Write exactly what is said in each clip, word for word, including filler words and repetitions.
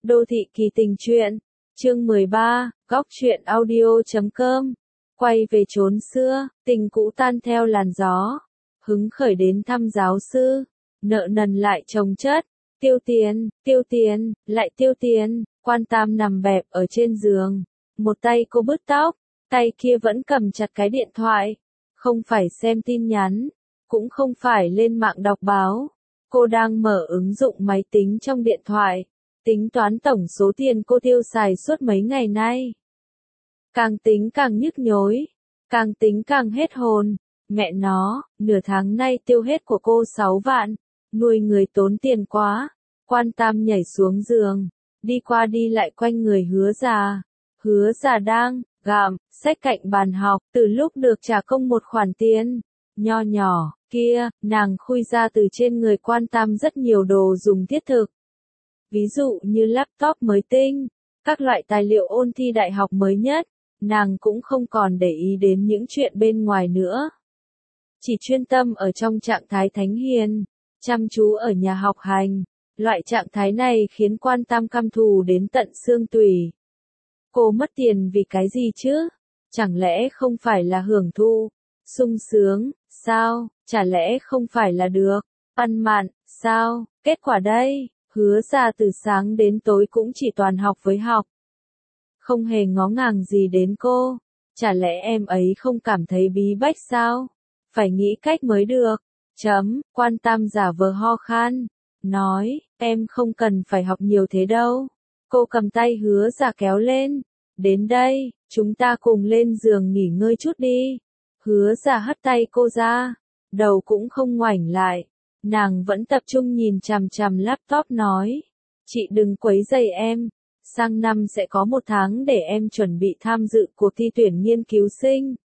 Đô thị kỳ tình truyện, chương mười ba, góc truyện audio chấm com. Quay về chốn xưa, tình cũ tan theo làn gió. Hứng khởi đến thăm giáo sư, nợ nần lại chồng chất, tiêu tiền, tiêu tiền, lại tiêu tiền. Quan Tam nằm bẹp ở trên giường, một tay cô bứt tóc, tay kia vẫn cầm chặt cái điện thoại, không phải xem tin nhắn, cũng không phải lên mạng đọc báo. Cô đang mở ứng dụng máy tính trong điện thoại, tính toán tổng số tiền cô tiêu xài suốt mấy ngày nay. Càng tính càng nhức nhối, càng tính càng hết hồn. Mẹ nó, nửa tháng nay tiêu hết của cô sáu vạn, nuôi người tốn tiền quá. Quan Tam nhảy xuống giường, đi qua đi lại quanh người Hứa Già. Hứa Già đang gặm sách cạnh bàn học, từ lúc được trả công một khoản tiền nho nhỏ kia, nàng khui ra từ trên người Quan Tam rất nhiều đồ dùng thiết thực. Ví dụ như laptop mới tinh, các loại tài liệu ôn thi đại học mới nhất, nàng cũng không còn để ý đến những chuyện bên ngoài nữa. Chỉ chuyên tâm ở trong trạng thái thánh hiền, chăm chú ở nhà học hành. Loại trạng thái này khiến Quan Tam căm thù đến tận xương tủy. Cô mất tiền vì cái gì chứ? Chẳng lẽ không phải là hưởng thụ, sung sướng, sao? Chả lẽ không phải là được, ăn mạn, sao? Kết quả đây, Hứa Già từ sáng đến tối cũng chỉ toàn học với học. Không hề ngó ngàng gì đến cô. Chả lẽ em ấy không cảm thấy bí bách sao? Phải nghĩ cách mới được. Chấm, Quan Tam giả vờ ho khan, nói, em không cần phải học nhiều thế đâu. Cô cầm tay Hứa Già kéo lên. Đến đây, chúng ta cùng lên giường nghỉ ngơi chút đi. Hứa Già hất tay cô ra, đầu cũng không ngoảnh lại. Nàng vẫn tập trung nhìn chằm chằm laptop nói, chị đừng quấy rầy em. Sang năm sẽ có một tháng để em chuẩn bị tham dự cuộc thi tuyển nghiên cứu sinh.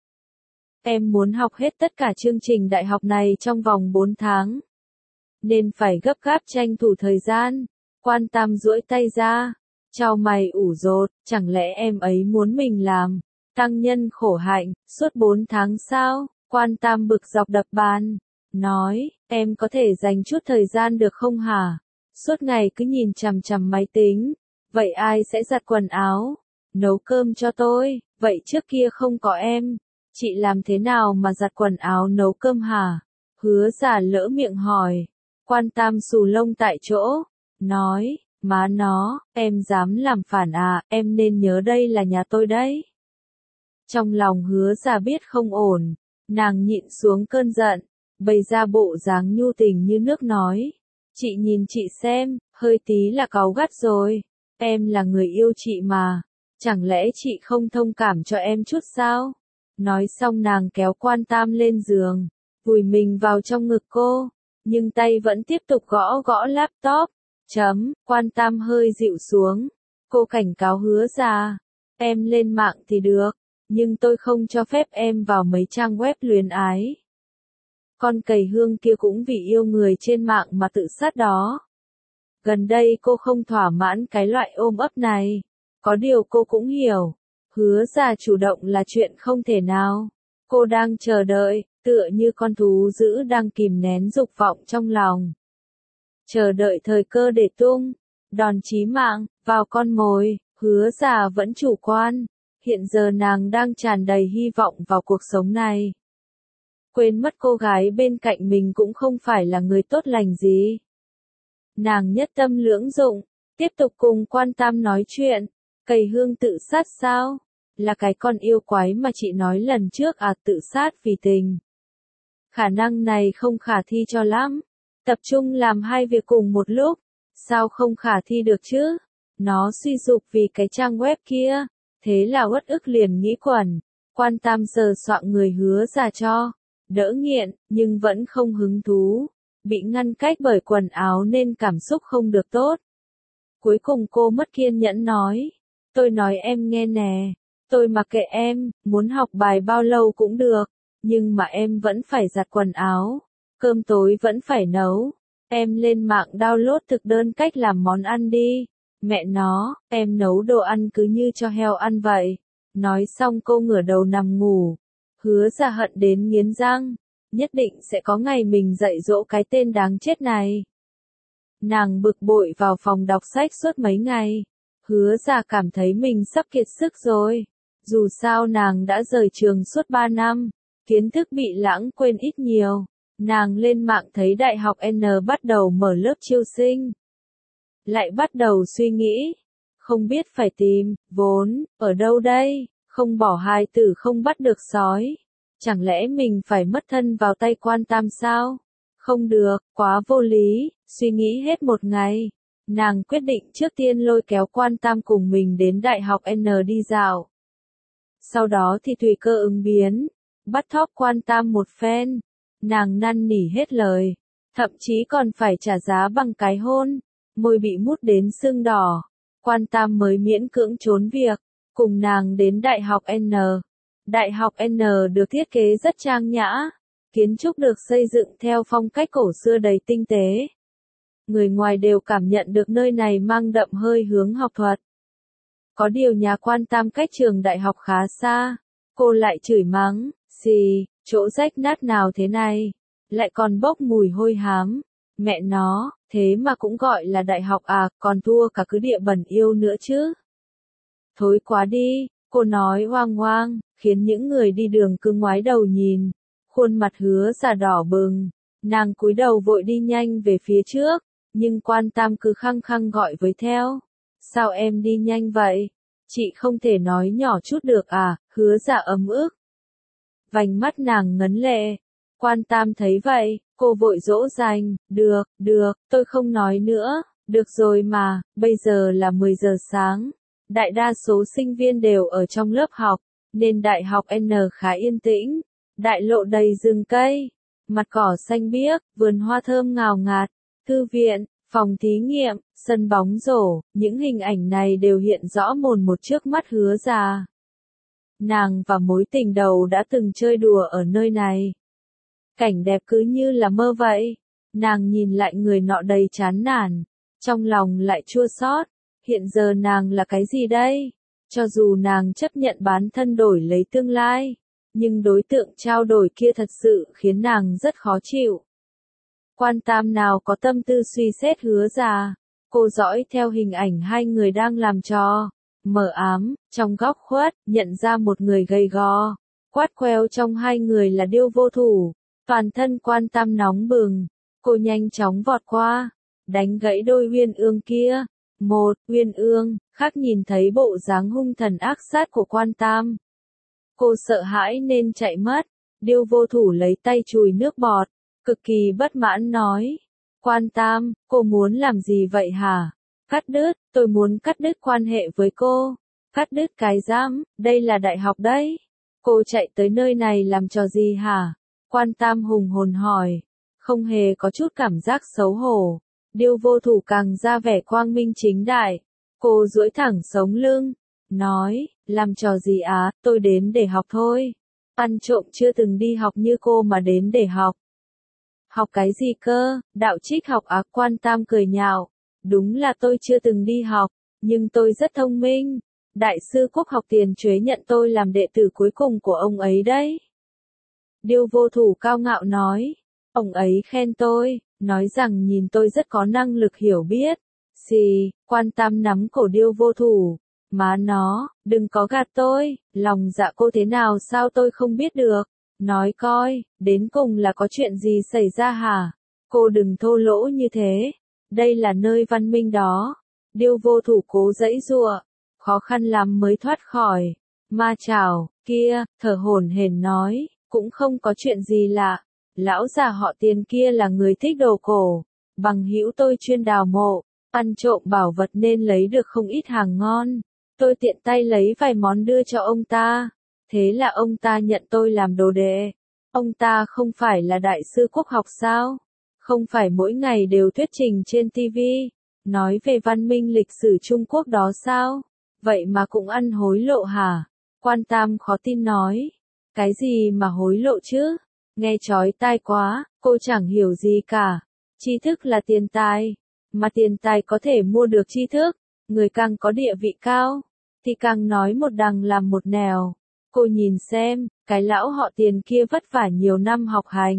Em muốn học hết tất cả chương trình đại học này trong vòng bốn tháng. Nên phải gấp gáp tranh thủ thời gian. Quan Tam duỗi tay ra, chau mày ủ rột, chẳng lẽ em ấy muốn mình làm tăng nhân khổ hạnh suốt bốn tháng sao? Quan Tam bực dọc đập bàn, nói, em có thể dành chút thời gian được không hả? Suốt ngày cứ nhìn chằm chằm máy tính, vậy ai sẽ giặt quần áo, nấu cơm cho tôi? Vậy trước kia không có em, chị làm thế nào mà giặt quần áo nấu cơm hả? Hứa Già lỡ miệng hỏi. Quan Tam xù lông tại chỗ, nói, má nó, em dám làm phản à, em nên nhớ đây là nhà tôi đấy. Trong lòng Hứa Già biết không ổn, nàng nhịn xuống cơn giận, bày ra bộ dáng nhu tình như nước nói, chị nhìn chị xem, hơi tí là cáu gắt rồi, em là người yêu chị mà, chẳng lẽ chị không thông cảm cho em chút sao? Nói xong nàng kéo Quan Tam lên giường, vùi mình vào trong ngực cô, nhưng tay vẫn tiếp tục gõ gõ laptop. Chấm, Quan Tam hơi dịu xuống, cô cảnh cáo Hứa Già, em lên mạng thì được, nhưng tôi không cho phép em vào mấy trang web luyến ái. Con cầy hương kia cũng vì yêu người trên mạng mà tự sát đó. Gần đây cô không thỏa mãn cái loại ôm ấp này, có điều cô cũng hiểu, Hứa Già chủ động là chuyện không thể nào. Cô đang chờ đợi, tựa như con thú dữ đang kìm nén dục vọng trong lòng. Chờ đợi thời cơ để tung đòn chí mạng vào con mồi. Hứa Già vẫn chủ quan, hiện giờ nàng đang tràn đầy hy vọng vào cuộc sống này. Quên mất cô gái bên cạnh mình cũng không phải là người tốt lành gì. Nàng nhất tâm lưỡng dụng, tiếp tục cùng Quan Tam nói chuyện. Cầy hương tự sát sao? Là cái con yêu quái mà chị nói lần trước à? Tự sát vì tình. Khả năng này không khả thi cho lắm. Tập trung làm hai việc cùng một lúc, sao không khả thi được chứ? Nó suy sụp vì cái trang web kia, thế là uất ức liền nghĩ quẩn. Quan Tam sờ soạng người Hứa Già cho đỡ nghiện, nhưng vẫn không hứng thú, bị ngăn cách bởi quần áo nên cảm xúc không được tốt. Cuối cùng cô mất kiên nhẫn nói, tôi nói em nghe nè, tôi mặc kệ em, muốn học bài bao lâu cũng được, nhưng mà em vẫn phải giặt quần áo, cơm tối vẫn phải nấu. Em lên mạng download thực đơn cách làm món ăn đi. Mẹ nó, em nấu đồ ăn cứ như cho heo ăn vậy. Nói xong cô ngửa đầu nằm ngủ. Hứa Già hận đến nghiến răng, nhất định sẽ có ngày mình dạy dỗ cái tên đáng chết này. Nàng bực bội vào phòng đọc sách suốt mấy ngày. Hứa Giả cảm thấy mình sắp kiệt sức rồi. Dù sao nàng đã rời trường suốt ba năm, kiến thức bị lãng quên ít nhiều. Nàng lên mạng thấy Đại học N bắt đầu mở lớp chiêu sinh. Lại bắt đầu suy nghĩ, không biết phải tìm vốn ở đâu đây, không bỏ hài tử không bắt được sói. Chẳng lẽ mình phải mất thân vào tay Quan Tam sao? Không được, quá vô lý, suy nghĩ hết một ngày. Nàng quyết định trước tiên lôi kéo Quan Tam cùng mình đến Đại học N đi dạo. Sau đó thì tùy cơ ứng biến, bắt thóp Quan Tam một phen. Nàng năn nỉ hết lời, thậm chí còn phải trả giá bằng cái hôn, môi bị mút đến sưng đỏ. Quan Tam mới miễn cưỡng trốn việc, cùng nàng đến Đại học N. Đại học N được thiết kế rất trang nhã, kiến trúc được xây dựng theo phong cách cổ xưa đầy tinh tế. Người ngoài đều cảm nhận được nơi này mang đậm hơi hướng học thuật. Có điều nhà Quan Tam cách trường đại học khá xa, cô lại chửi mắng, xì, chỗ rách nát nào thế này, lại còn bốc mùi hôi hám. Mẹ nó, thế mà cũng gọi là đại học à, còn thua cả cứ địa bẩn yêu nữa chứ. Thối quá đi, cô nói oang oang, khiến những người đi đường cứ ngoái đầu nhìn. Khuôn mặt Hứa Giả đỏ bừng, nàng cúi đầu vội đi nhanh về phía trước, nhưng Quan Tam cứ khăng khăng gọi với theo. Sao em đi nhanh vậy? Chị không thể nói nhỏ chút được à? Hứa Giả ấm ức. Vành mắt nàng ngấn lệ. Quan Tam thấy vậy, cô vội dỗ dành, được, được, tôi không nói nữa, được rồi mà, bây giờ là mười giờ sáng. Đại đa số sinh viên đều ở trong lớp học, nên Đại học N khá yên tĩnh. Đại lộ đầy rừng cây, mặt cỏ xanh biếc, vườn hoa thơm ngào ngạt, thư viện, phòng thí nghiệm, sân bóng rổ, những hình ảnh này đều hiện rõ mồn một trước mắt Hứa Giả. Nàng và mối tình đầu đã từng chơi đùa ở nơi này. Cảnh đẹp cứ như là mơ vậy. Nàng nhìn lại người nọ đầy chán nản, trong lòng lại chua xót. Hiện giờ nàng là cái gì đây? Cho dù nàng chấp nhận bán thân đổi lấy tương lai, nhưng đối tượng trao đổi kia thật sự khiến nàng rất khó chịu. Quan Tam nào có tâm tư suy xét Hứa Giả, cô dõi theo hình ảnh hai người đang làm trò. Mờ ám, trong góc khuất, nhận ra một người gầy gò, quát queo trong hai người là Điêu Vô Thủ. Toàn thân Quan Tam nóng bừng, cô nhanh chóng vọt qua, đánh gãy đôi Uyên Ương kia. Một, Uyên Ương, khác nhìn thấy bộ dáng hung thần ác sát của Quan Tam. Cô sợ hãi nên chạy mất. Điêu Vô Thủ lấy tay chùi nước bọt, cực kỳ bất mãn nói. Quan Tam, cô muốn làm gì vậy hả? Cắt đứt, tôi muốn cắt đứt quan hệ với cô. Cắt đứt cái giám, đây là đại học đấy. Cô chạy tới nơi này làm trò gì hả? Quan Tam hùng hồn hỏi, không hề có chút cảm giác xấu hổ. Điêu Vô Thủ càng ra vẻ quang minh chính đại. Cô duỗi thẳng sống lưng, nói, làm trò gì á, tôi đến để học thôi. Ăn trộm chưa từng đi học như cô mà đến để học. Học cái gì cơ, đạo trích học á? Quan Tam cười nhạo, đúng là tôi chưa từng đi học, nhưng tôi rất thông minh. Đại sư Quốc học Tiền Chuế nhận tôi làm đệ tử cuối cùng của ông ấy đấy. Điêu Vô Thủ cao ngạo nói, ông ấy khen tôi, nói rằng nhìn tôi rất có năng lực hiểu biết. Xì, Quan Tam nắm cổ Điêu Vô Thủ, má nó, đừng có gạt tôi, lòng dạ cô thế nào sao tôi không biết được. Nói coi, đến cùng là có chuyện gì xảy ra hả? Cô đừng thô lỗ như thế, đây là nơi văn minh đó. Điêu Vô Thủ cố giãy giụa, khó khăn lắm mới thoát khỏi. Ma chảo, kia, thở hổn hển nói, cũng không có chuyện gì lạ. Lão già họ Tiền kia là người thích đồ cổ, bằng hữu tôi chuyên đào mộ, ăn trộm bảo vật nên lấy được không ít hàng ngon. Tôi tiện tay lấy vài món đưa cho ông ta, thế là ông ta nhận tôi làm đồ đệ. Ông ta không phải là đại sư Quốc học sao? Không phải mỗi ngày đều thuyết trình trên ti vi, nói về văn minh lịch sử Trung Quốc đó sao? Vậy mà cũng ăn hối lộ hả? Quan Tam khó tin nói, cái gì mà hối lộ chứ? Nghe chói tai quá, cô chẳng hiểu gì cả. Tri thức là tiền tài, mà tiền tài có thể mua được tri thức. Người càng có địa vị cao, thì càng nói một đằng làm một nẻo. Cô nhìn xem, cái lão họ Tiền kia vất vả nhiều năm học hành,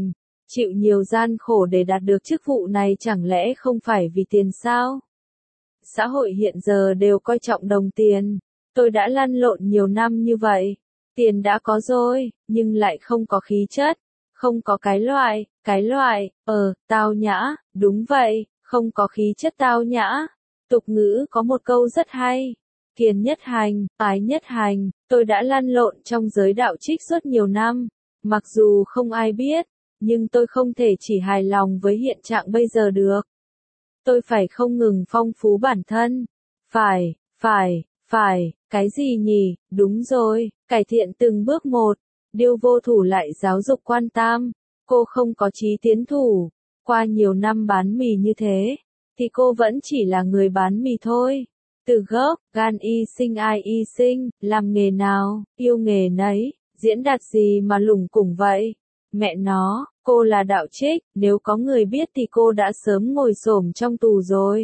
Chịu nhiều gian khổ để đạt được chức vụ này chẳng lẽ không phải vì tiền sao? Xã hội hiện giờ đều coi trọng đồng tiền. Tôi đã lăn lộn nhiều năm như vậy. Tiền đã có rồi, nhưng lại không có khí chất. Không có cái loại, cái loại, ờ, tao nhã, đúng vậy, không có khí chất tao nhã. Tục ngữ có một câu rất hay. Kiền nhất hành, ái nhất hành. Tôi đã lăn lộn trong giới đạo trích suốt nhiều năm. Mặc dù không ai biết, nhưng tôi không thể chỉ hài lòng với hiện trạng bây giờ được. Tôi phải không ngừng phong phú bản thân. Phải, phải, phải, cái gì nhỉ, đúng rồi, cải thiện từng bước một. Điêu Vô Thủ lại giáo dục Quan Tam. Cô không có chí tiến thủ. Qua nhiều năm bán mì như thế, thì cô vẫn chỉ là người bán mì thôi. Từ gốc, gan y sinh ai y sinh, làm nghề nào, yêu nghề nấy, diễn đạt gì mà lủng củng vậy? Mẹ nó, cô là đạo trích, nếu có người biết thì cô đã sớm ngồi xổm trong tù rồi.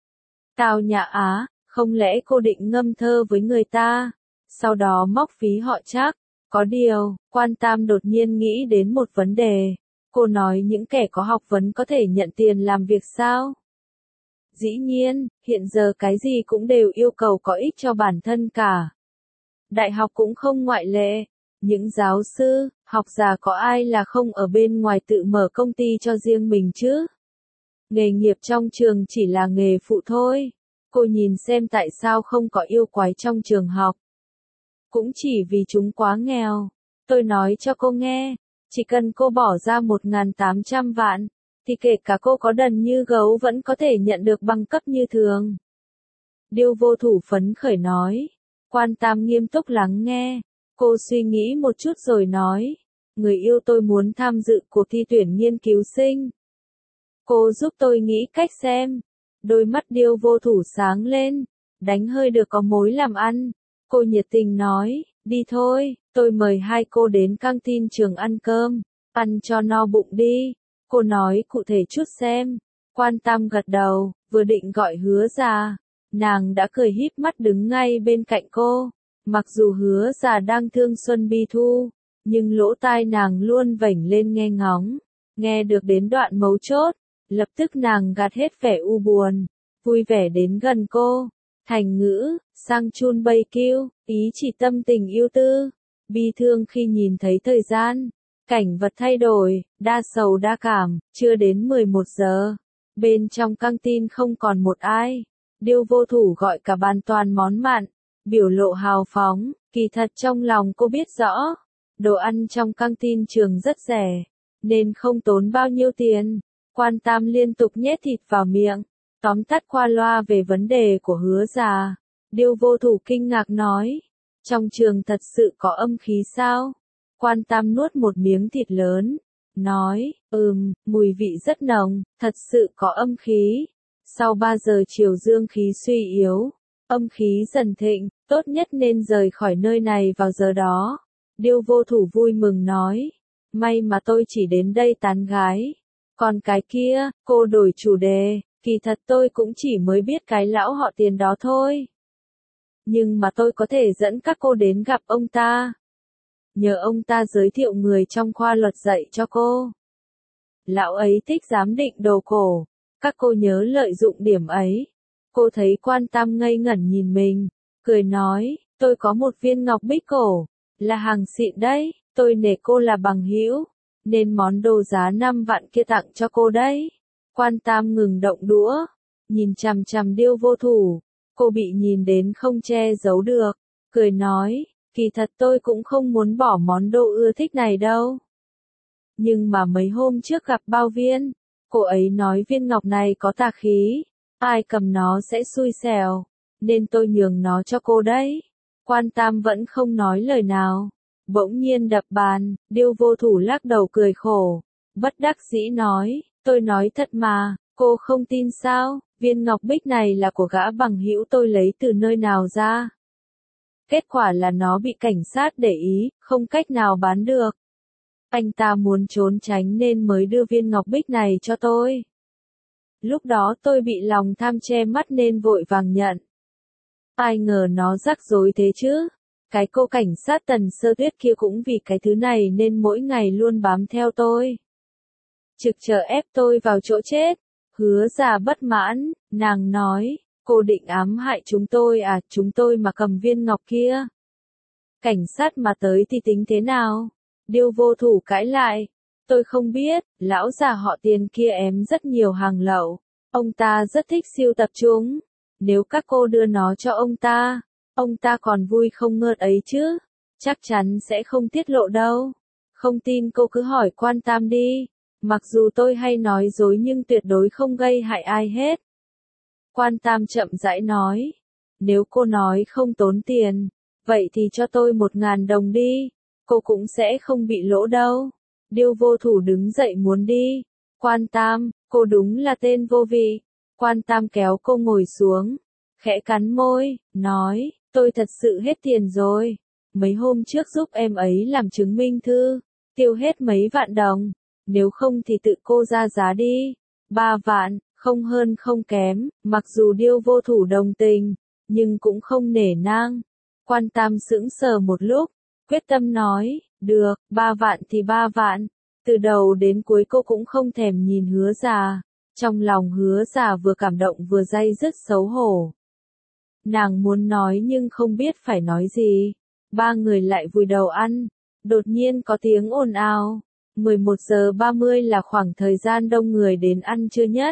Tào Nhã Á, không lẽ cô định ngâm thơ với người ta, sau đó móc phí họ chắc? Có điều, Quan Tam đột nhiên nghĩ đến một vấn đề. Cô nói những kẻ có học vấn có thể nhận tiền làm việc sao? Dĩ nhiên, hiện giờ cái gì cũng đều yêu cầu có ích cho bản thân cả. Đại học cũng không ngoại lệ. Những giáo sư, học giả có ai là không ở bên ngoài tự mở công ty cho riêng mình chứ? Nghề nghiệp trong trường chỉ là nghề phụ thôi. Cô nhìn xem tại sao không có yêu quái trong trường học. Cũng chỉ vì chúng quá nghèo. Tôi nói cho cô nghe, chỉ cần cô bỏ ra một nghìn tám trăm vạn, thì kể cả cô có đần như gấu vẫn có thể nhận được bằng cấp như thường. Điêu Vô Thủ phấn khởi nói. Quan Tam nghiêm túc lắng nghe. Cô suy nghĩ một chút rồi nói. Người yêu tôi muốn tham dự cuộc thi tuyển nghiên cứu sinh. Cô giúp tôi nghĩ cách xem. Đôi mắt Điêu Vô Thủ sáng lên. Đánh hơi được có mối làm ăn. Cô nhiệt tình nói. Đi thôi, tôi mời hai cô đến căng tin trường ăn cơm. Ăn cho no bụng đi. Cô nói cụ thể chút xem. Quan Tam gật đầu, vừa định gọi Hứa Già. Nàng đã cười híp mắt đứng ngay bên cạnh cô. Mặc dù Hứa Già đang thương Xuân Bi Thu, nhưng lỗ tai nàng luôn vểnh lên nghe ngóng. Nghe được đến đoạn mấu chốt, lập tức nàng gạt hết vẻ u buồn, vui vẻ đến gần cô. Thành ngữ, sang chun bay kiêu, ý chỉ tâm tình yêu tư. Bi thương khi nhìn thấy thời gian, cảnh vật thay đổi, đa sầu đa cảm. Chưa đến mười một giờ, bên trong căng tin không còn một ai. Điêu Vô Thủ gọi cả bàn toàn món mặn, biểu lộ hào phóng. Kỳ thật trong lòng cô biết rõ, đồ ăn trong căng tin trường rất rẻ, nên không tốn bao nhiêu tiền. Quan Tam liên tục nhét thịt vào miệng, tóm tắt qua loa về vấn đề của Hứa Già. Điêu Vô Thủ kinh ngạc nói, trong trường thật sự có âm khí sao? Quan Tam nuốt một miếng thịt lớn, nói, ừm, mùi vị rất nồng, thật sự có âm khí. Sau ba giờ chiều dương khí suy yếu, âm khí dần thịnh, tốt nhất nên rời khỏi nơi này vào giờ đó. Điêu Vô Thủ vui mừng nói, may mà tôi chỉ đến đây tán gái. Còn cái kia, cô đổi chủ đề, kỳ thật tôi cũng chỉ mới biết cái lão họ Tiền đó thôi. Nhưng mà tôi có thể dẫn các cô đến gặp ông ta. Nhờ ông ta giới thiệu người trong khoa luật dạy cho cô. Lão ấy thích giám định đồ cổ. Các cô nhớ lợi dụng điểm ấy. Cô thấy Quan Tam ngây ngẩn nhìn mình, cười nói, tôi có một viên ngọc bích cổ, là hàng xịn đấy, tôi nể cô là bằng hữu, nên món đồ giá năm vạn kia tặng cho cô đấy. Quan Tam ngừng động đũa, nhìn chằm chằm Điêu Vô Thủ, cô bị nhìn đến không che giấu được, cười nói, kỳ thật tôi cũng không muốn bỏ món đồ ưa thích này đâu. Nhưng mà mấy hôm trước gặp Bao Viên, cô ấy nói viên ngọc này có tà khí, ai cầm nó sẽ xui xẻo, nên tôi nhường nó cho cô đấy. Quan Tam vẫn không nói lời nào, bỗng nhiên đập bàn. Điêu Vô Thủ lắc đầu cười khổ, bất đắc dĩ nói, tôi nói thật mà, cô không tin sao? Viên ngọc bích này là của gã bằng hữu tôi lấy từ nơi nào ra? Kết quả là nó bị cảnh sát để ý, không cách nào bán được. Anh ta muốn trốn tránh nên mới đưa viên ngọc bích này cho tôi. Lúc đó tôi bị lòng tham che mắt nên vội vàng nhận. Ai ngờ nó rắc rối thế chứ? Cái cô cảnh sát Tần Sơ Tuyết kia cũng vì cái thứ này nên mỗi ngày luôn bám theo tôi. trực chờ ép tôi vào chỗ chết. Hứa già bất mãn, nàng nói, cô định ám hại chúng tôi à, chúng tôi mà cầm viên ngọc kia. Cảnh sát mà tới thì tính thế nào? Điêu vô thủ cãi lại, tôi không biết, lão già họ Tiền kia ém rất nhiều hàng lậu, ông ta rất thích siêu tập chúng. Nếu các cô đưa nó cho ông ta, ông ta còn vui không ngớt ấy chứ, chắc chắn sẽ không tiết lộ đâu. Không tin cô cứ hỏi Quan Tam đi, mặc dù tôi hay nói dối nhưng tuyệt đối không gây hại ai hết. Quan Tam chậm rãi nói, nếu cô nói không tốn tiền, vậy thì cho tôi một ngàn đồng đi, cô cũng sẽ không bị lỗ đâu. Điêu vô thủ đứng dậy muốn đi. Quan Tam, cô đúng là tên vô vị. Quan Tam kéo cô ngồi xuống, khẽ cắn môi, nói, tôi thật sự hết tiền rồi. Mấy hôm trước giúp em ấy làm chứng minh thư, tiêu hết mấy vạn đồng, nếu không thì tự cô ra giá đi. Ba vạn, không hơn không kém, mặc dù điêu vô thủ đồng tình, nhưng cũng không nể nang. Quan Tam sững sờ một lúc, quyết tâm nói, được, ba vạn thì ba vạn. Từ đầu đến cuối cô cũng không thèm nhìn Hứa già, trong lòng Hứa già vừa cảm động vừa day dứt xấu hổ. Nàng muốn nói nhưng không biết phải nói gì. Ba người lại vùi đầu ăn, đột nhiên có tiếng ồn ào. mười một giờ ba mươi là khoảng thời gian đông người đến ăn trưa nhất.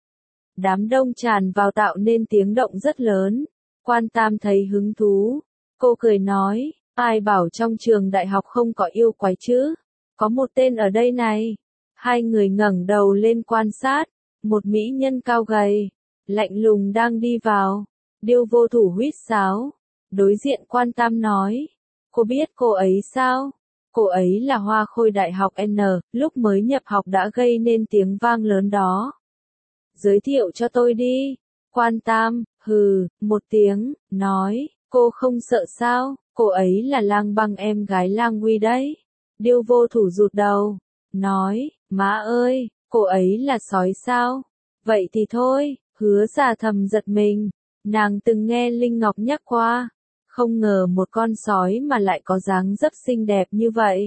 Đám đông tràn vào tạo nên tiếng động rất lớn. Quan Tam thấy hứng thú, cô cười nói, ai bảo trong trường đại học không có yêu quái chứ, có một tên ở đây này. Hai người ngẩng đầu lên quan sát, một mỹ nhân cao gầy, lạnh lùng đang đi vào. Điêu vô thủ huýt sáo, đối diện Quan Tam nói, cô biết cô ấy sao? Cô ấy là hoa khôi đại học N, lúc mới nhập học đã gây nên tiếng vang lớn đó. Giới thiệu cho tôi đi. Quan Tam, hừ, một tiếng, nói, cô không sợ sao, cô ấy là Lang Băng em gái Lang Uy đấy. Điêu vô thủ rụt đầu, nói, má ơi, cô ấy là sói sao? Vậy thì thôi. Hứa già thầm giật mình, nàng từng nghe Linh Ngọc nhắc qua, không ngờ một con sói mà lại có dáng dấp xinh đẹp như vậy.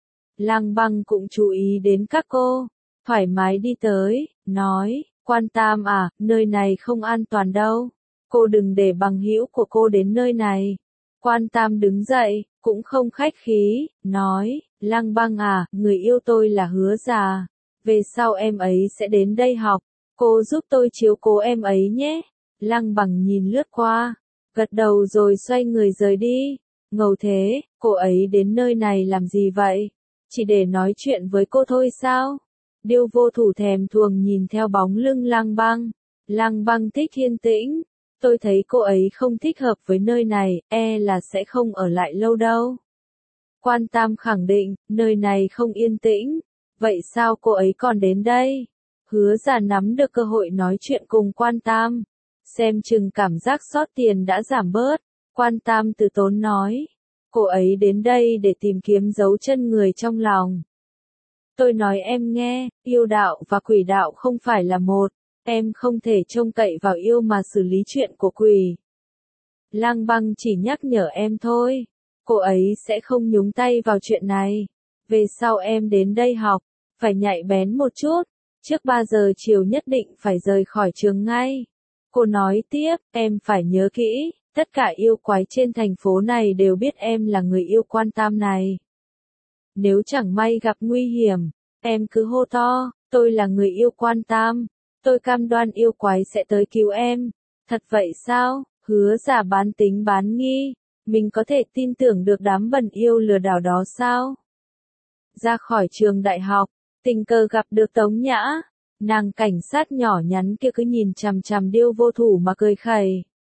Lang Băng cũng chú ý đến các cô, thoải mái đi tới, nói, Quan Tam à, nơi này không an toàn đâu, cô đừng để bằng hữu của cô đến nơi này. Quan Tam đứng dậy, cũng không khách khí, nói, Lang Băng à, người yêu tôi là Hứa già, về sau em ấy sẽ đến đây học, cô giúp tôi chiếu cố em ấy nhé. Lang Băng nhìn lướt qua, gật đầu rồi xoay người rời đi. Ngầu thế, cô ấy đến nơi này làm gì vậy? Chỉ để nói chuyện với cô thôi sao? Điêu vô thủ thèm thuồng nhìn theo bóng lưng Lang Băng. Lang Băng thích yên tĩnh. Tôi thấy cô ấy không thích hợp với nơi này, e là sẽ không ở lại lâu đâu. Quan Tam khẳng định, nơi này không yên tĩnh. Vậy sao cô ấy còn đến đây? Hứa già nắm được cơ hội nói chuyện cùng Quan Tam. Xem chừng cảm giác sót tiền đã giảm bớt. Quan Tam từ tốn nói. Cô ấy đến đây để tìm kiếm dấu chân người trong lòng. Tôi nói em nghe, yêu đạo và quỷ đạo không phải là một. Em không thể trông cậy vào yêu mà xử lý chuyện của quỷ. Lang Băng chỉ nhắc nhở em thôi. Cô ấy sẽ không nhúng tay vào chuyện này. Về sau em đến đây học, phải nhạy bén một chút. Trước ba giờ chiều nhất định phải rời khỏi trường ngay. Cô nói tiếp, em phải nhớ kỹ, tất cả yêu quái trên thành phố này đều biết em là người yêu Quan Tam này. Nếu chẳng may gặp nguy hiểm, em cứ hô to, tôi là người yêu Quan Tam, tôi cam đoan yêu quái sẽ tới cứu em. Thật vậy sao? Hứa giả bán tính bán nghi, mình có thể tin tưởng được đám bần yêu lừa đảo đó sao? Ra khỏi trường đại học, tình cờ gặp được Tống Nhã. Nàng cảnh sát nhỏ nhắn kia cứ nhìn chằm chằm Điêu vô thủ mà cười khẩy.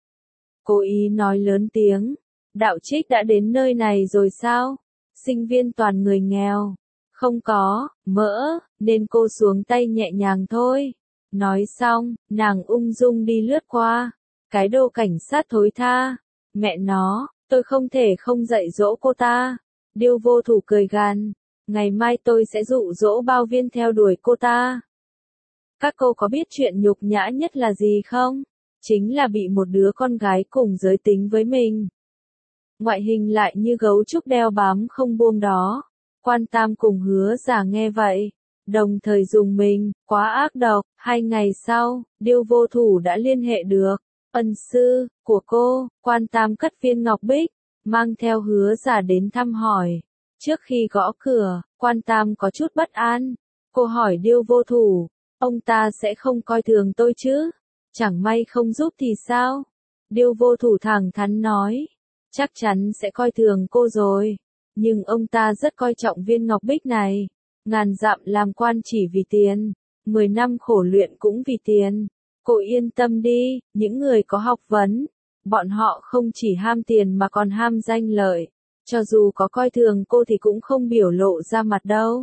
Cố ý nói lớn tiếng, đạo trích đã đến nơi này rồi sao? Sinh viên toàn người nghèo. Không có, mỡ, nên cô xuống tay nhẹ nhàng thôi. Nói xong, nàng ung dung đi lướt qua. Cái đồ cảnh sát thối tha. Mẹ nó, tôi không thể không dạy dỗ cô ta. Điêu vô thủ cười gằn. Ngày mai tôi sẽ dụ dỗ bao viên theo đuổi cô ta. Các cô có biết chuyện nhục nhã nhất là gì không? Chính là bị một đứa con gái cùng giới tính với mình. Ngoại hình lại như gấu trúc đeo bám không buông đó. Quan Tam cùng Hứa giả nghe vậy, Đồng thời dùng mình, quá ác độc. Hai ngày sau, Điêu Vô Thủ đã liên hệ được. Ân sư của cô, Quan Tam cất viên ngọc bích, mang theo Hứa Giả đến thăm hỏi. Trước khi gõ cửa, Quan Tam có chút bất an. Cô hỏi Điêu Vô Thủ, ông ta sẽ không coi thường tôi chứ? Chẳng may không giúp thì sao? Điêu Vô Thủ thẳng thắn nói, chắc chắn sẽ coi thường cô rồi. Nhưng ông ta rất coi trọng viên ngọc bích này. Ngàn dặm làm quan chỉ vì tiền, mười năm khổ luyện cũng vì tiền. Cô yên tâm đi, những người có học vấn, bọn họ không chỉ ham tiền mà còn ham danh lợi. Cho dù có coi thường cô thì cũng không biểu lộ ra mặt đâu.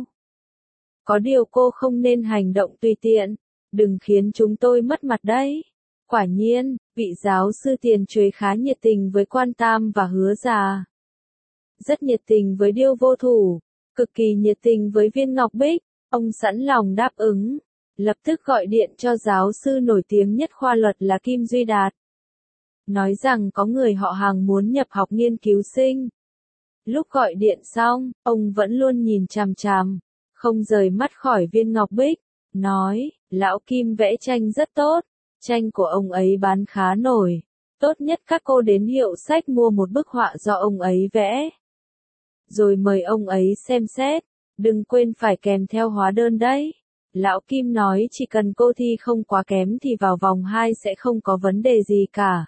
Có điều cô không nên hành động tùy tiện, đừng khiến chúng tôi mất mặt đấy. Quả nhiên, vị giáo sư tiền chuối khá nhiệt tình với Quan Tam và Hứa Giả. Rất nhiệt tình với Điêu Vô Thủ, cực kỳ nhiệt tình với viên ngọc bích, ông sẵn lòng đáp ứng. Lập tức gọi điện cho giáo sư nổi tiếng nhất khoa luật là Kim Duy Đạt. Nói rằng có người họ Hàng muốn nhập học nghiên cứu sinh. Lúc gọi điện xong, ông vẫn luôn nhìn chằm chằm, không rời mắt khỏi viên ngọc bích, nói, lão Kim vẽ tranh rất tốt, tranh của ông ấy bán khá nổi, tốt nhất các cô đến hiệu sách mua một bức họa do ông ấy vẽ. Rồi mời ông ấy xem xét, đừng quên phải kèm theo hóa đơn đấy. Lão Kim nói chỉ cần cô thi không quá kém thì vào vòng hai sẽ không có vấn đề gì cả.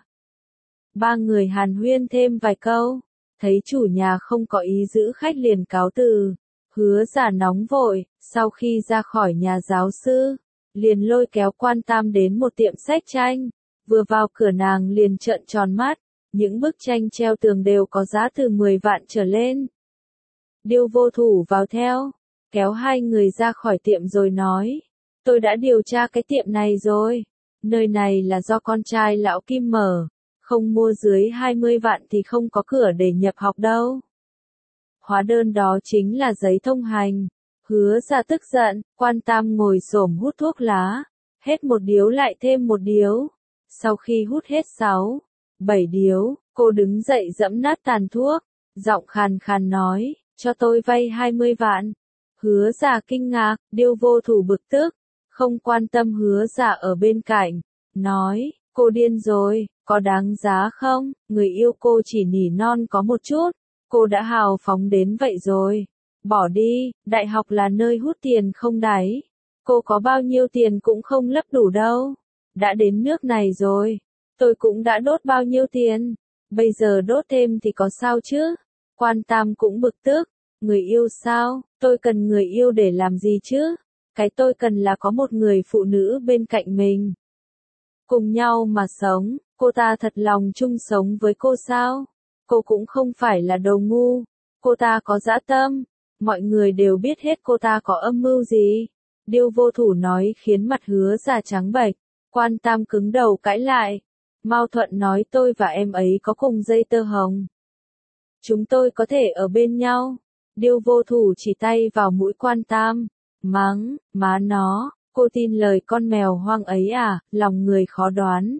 Ba người hàn huyên thêm vài câu, thấy chủ nhà không có ý giữ khách liền cáo từ. Hứa Giả nóng vội, sau khi ra khỏi nhà giáo sư, liền lôi kéo Quan Tam đến một tiệm sách tranh. Vừa vào cửa nàng liền trợn tròn mắt, những bức tranh treo tường đều có giá từ mười vạn trở lên. Điêu Vô Thủ vào theo, kéo hai người ra khỏi tiệm rồi nói, tôi đã điều tra cái tiệm này rồi, nơi này là do con trai lão Kim mở, không mua dưới hai mươi vạn thì không có cửa để nhập học đâu. Hóa đơn đó chính là giấy thông hành. Hứa Giả tức giận, Quan Tam ngồi xổm hút thuốc lá, hết một điếu lại thêm một điếu. Sau khi hút hết sáu, bảy điếu, cô đứng dậy giẫm nát tàn thuốc, giọng khàn khàn nói, cho tôi vay hai mươi vạn. Hứa Giả kinh ngạc, Điêu Vô Thủ bực tức, không quan tâm Hứa Giả ở bên cạnh, nói, cô điên rồi, có đáng giá không, người yêu cô chỉ nỉ non có một chút, cô đã hào phóng đến vậy rồi. Bỏ đi, đại học là nơi hút tiền không đáy. Cô có bao nhiêu tiền cũng không lấp đủ đâu. Đã đến nước này rồi, tôi cũng đã đốt bao nhiêu tiền. Bây giờ đốt thêm thì có sao chứ? Quan Tam cũng bực tức. Người yêu sao? Tôi cần người yêu để làm gì chứ? Cái tôi cần là có một người phụ nữ bên cạnh mình. Cùng nhau mà sống, cô ta thật lòng chung sống với cô sao? Cô cũng không phải là đồ ngu. Cô ta có dã tâm. Mọi người đều biết hết cô ta có âm mưu gì. Điêu Vô Thủ nói khiến mặt Hứa Giả trắng bệch. Quan Tam cứng đầu cãi lại. Mao Thuận nói tôi và em ấy có cùng dây tơ hồng. Chúng tôi có thể ở bên nhau. Điêu Vô Thủ chỉ tay vào mũi Quan Tam. Mắng, má nó, cô tin lời con mèo hoang ấy à, lòng người khó đoán.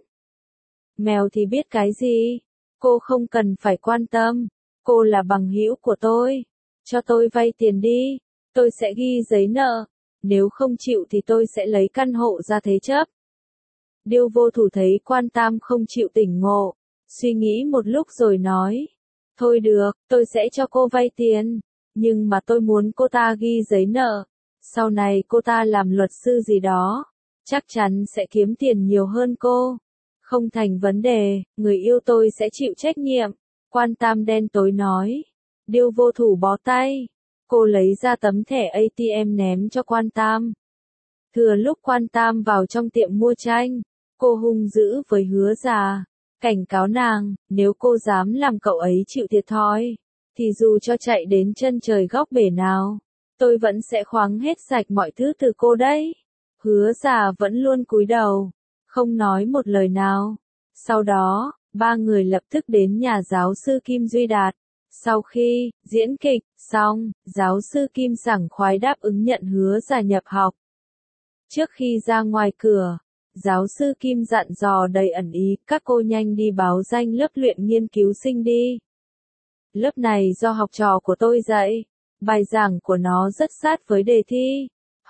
Mèo thì biết cái gì? Cô không cần phải quan tâm. Cô là bằng hữu của tôi. Cho tôi vay tiền đi, tôi sẽ ghi giấy nợ, nếu không chịu thì tôi sẽ lấy căn hộ ra thế chấp. Điêu Vô Thủ thấy Quan Tam không chịu tỉnh ngộ, suy nghĩ một lúc rồi nói, thôi được, tôi sẽ cho cô vay tiền, nhưng mà tôi muốn cô ta ghi giấy nợ, sau này cô ta làm luật sư gì đó, chắc chắn sẽ kiếm tiền nhiều hơn cô. Không thành vấn đề, người yêu tôi sẽ chịu trách nhiệm. Quan Tam đen tối nói. Điêu Vô Thủ bó tay. Cô lấy ra tấm thẻ a tê em ném cho Quan Tam. Thừa lúc Quan Tam vào trong tiệm mua tranh, cô hung dữ với Hứa Giả, cảnh cáo nàng, nếu cô dám làm cậu ấy chịu thiệt thòi, thì dù cho chạy đến chân trời góc bể nào, tôi vẫn sẽ khoáng hết sạch mọi thứ từ cô đấy. Hứa Giả vẫn luôn cúi đầu, không nói một lời nào. Sau đó, ba người lập tức đến nhà giáo sư Kim Duy Đạt. Sau khi diễn kịch xong, giáo sư Kim sảng khoái đáp ứng nhận Hứa Giả nhập học. Trước khi ra ngoài cửa, giáo sư Kim dặn dò đầy ẩn ý, các cô nhanh đi báo danh lớp luyện nghiên cứu sinh đi. Lớp này do học trò của tôi dạy, bài giảng của nó rất sát với đề thi.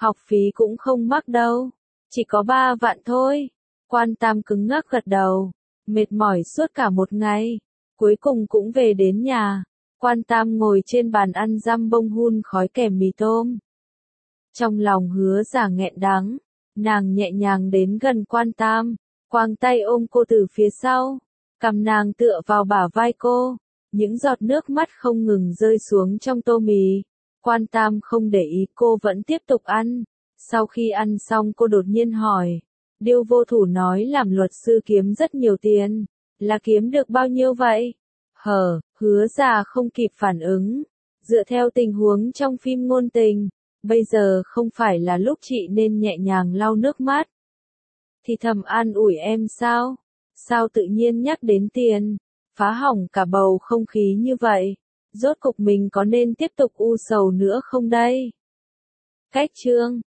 Học phí cũng không mắc đâu. Chỉ có ba vạn thôi. Quan Tam cứng ngắc gật đầu. Mệt mỏi suốt cả một ngày. Cuối cùng cũng về đến nhà. Quan Tam ngồi trên bàn ăn dăm bông hun khói kèm mì tôm. Trong lòng Hứa Giả nghẹn đắng. Nàng nhẹ nhàng đến gần Quan Tam. Quàng tay ôm cô từ phía sau. Cầm nàng tựa vào bả vai cô. Những giọt nước mắt không ngừng rơi xuống trong tô mì. Quan Tam không để ý, cô vẫn tiếp tục ăn. Sau khi ăn xong cô đột nhiên hỏi. Điêu Vô Thủ nói làm luật sư kiếm rất nhiều tiền. Là kiếm được bao nhiêu vậy? Hờ, Hứa Giả không kịp phản ứng. Dựa theo tình huống trong phim ngôn tình, bây giờ không phải là lúc chị nên nhẹ nhàng lau nước mắt. Thì thầm an ủi em sao? Sao tự nhiên nhắc đến tiền? Phá hỏng cả bầu không khí như vậy. Rốt cục mình có nên tiếp tục u sầu nữa không đây? Cách chương